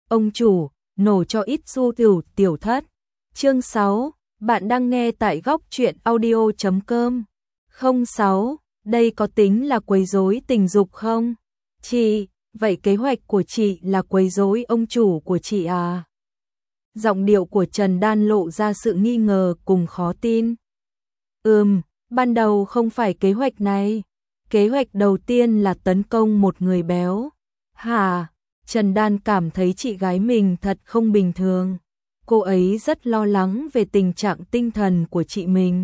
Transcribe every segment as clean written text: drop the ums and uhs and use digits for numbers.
ông chủ, nổ cho ít xu tiểu thất. Chương 6, bạn đang nghe tại góc truyện audio.com. 06, đây có tính là quấy rối tình dục không? Chị, vậy kế hoạch của chị là quấy rối ông chủ của chị à? Giọng điệu của Trần Đan lộ ra sự nghi ngờ cùng khó tin. Ban đầu không phải kế hoạch này. Kế hoạch đầu tiên là tấn công một người béo. Hả? Trần Đan cảm thấy chị gái mình thật không bình thường. Cô ấy rất lo lắng về tình trạng tinh thần của chị mình.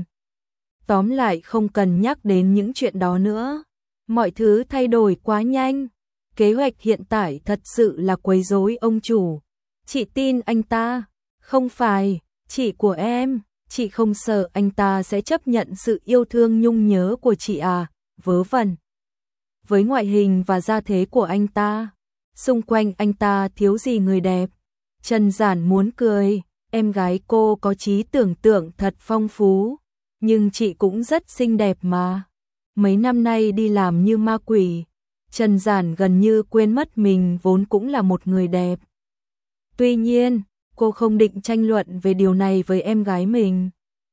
Tóm lại không cần nhắc đến những chuyện đó nữa. Mọi thứ thay đổi quá nhanh. Kế hoạch hiện tại thật sự là quấy rối ông chủ. Chị tin anh ta. Không phải, chị của em. Chị không sợ anh ta sẽ chấp nhận sự yêu thương nhung nhớ của chị à? Vớ vẩn. Với ngoại hình và gia thế của anh ta, xung quanh anh ta thiếu gì người đẹp. Trần Giản muốn cười, em gái cô có trí tưởng tượng thật phong phú, nhưng chị cũng rất xinh đẹp mà. Mấy năm nay đi làm như ma quỷ, Trần Giản gần như quên mất mình vốn cũng là một người đẹp. Tuy nhiên, cô không định tranh luận về điều này với em gái mình.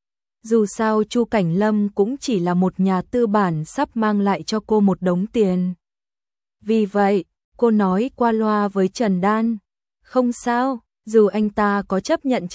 Dù sao Chu Cảnh Lâm cũng chỉ là một nhà tư bản sắp mang lại cho cô một đống tiền. Vì vậy, cô nói qua loa với Trần Đan, không sao, dù anh ta có chấp nhận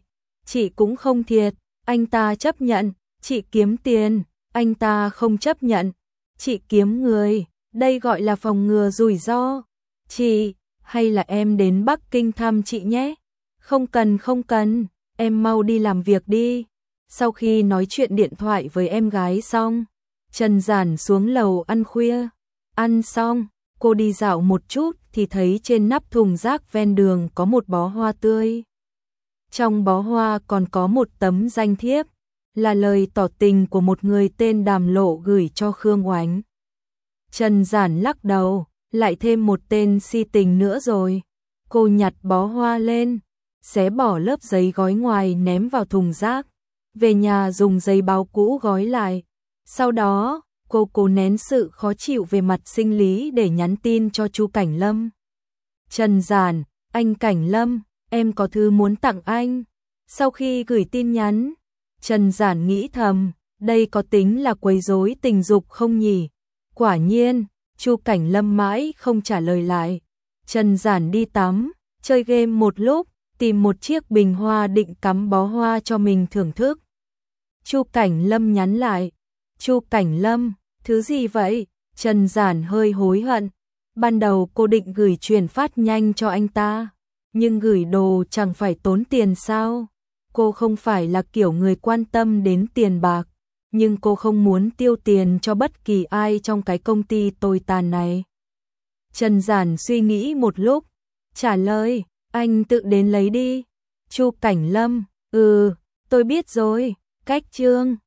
chị cũng không thiệt, anh ta chấp nhận, chị kiếm tiền, anh ta không chấp nhận, chị kiếm người, đây gọi là phòng ngừa rủi ro. Chị, hay là em đến Bắc Kinh thăm chị nhé? Không cần, em mau đi làm việc đi. Sau khi nói chuyện điện thoại với em gái xong, Trần Giản xuống lầu ăn khuya. Ăn xong, cô đi dạo một chút thì thấy trên nắp thùng rác ven đường có một bó hoa tươi. Trong bó hoa còn có một tấm danh thiếp, là lời tỏ tình của một người tên Đàm Lộ gửi cho Khương Oánh. Trần Giản lắc đầu, lại thêm một tên si tình nữa rồi. Cô nhặt bó hoa lên, xé bỏ lớp giấy gói ngoài ném vào thùng rác. Về nhà dùng giấy báo cũ gói lại. Sau đó, cô cố nén sự khó chịu về mặt sinh lý để nhắn tin cho Chu Cảnh Lâm. Trần Giản, anh Cảnh Lâm, em có thư muốn tặng anh. Sau khi gửi tin nhắn, Trần Giản nghĩ thầm, đây có tính là quấy rối tình dục không nhỉ? Quả nhiên, Chu Cảnh Lâm mãi không trả lời lại. Trần Giản đi tắm, chơi game một lúc, tìm một chiếc bình hoa định cắm bó hoa cho mình thưởng thức. Chu Cảnh Lâm nhắn lại, Chu Cảnh Lâm, thứ gì vậy? Trần Giản hơi hối hận. Ban đầu cô định gửi truyền phát nhanh cho anh ta, nhưng gửi đồ chẳng phải tốn tiền sao? Cô không phải là kiểu người quan tâm đến tiền bạc, nhưng cô không muốn tiêu tiền cho bất kỳ ai trong cái công ty tồi tàn này. Trần Giản suy nghĩ một lúc, trả lời, anh tự đến lấy đi. Chu Cảnh Lâm, tôi biết rồi, cách chương.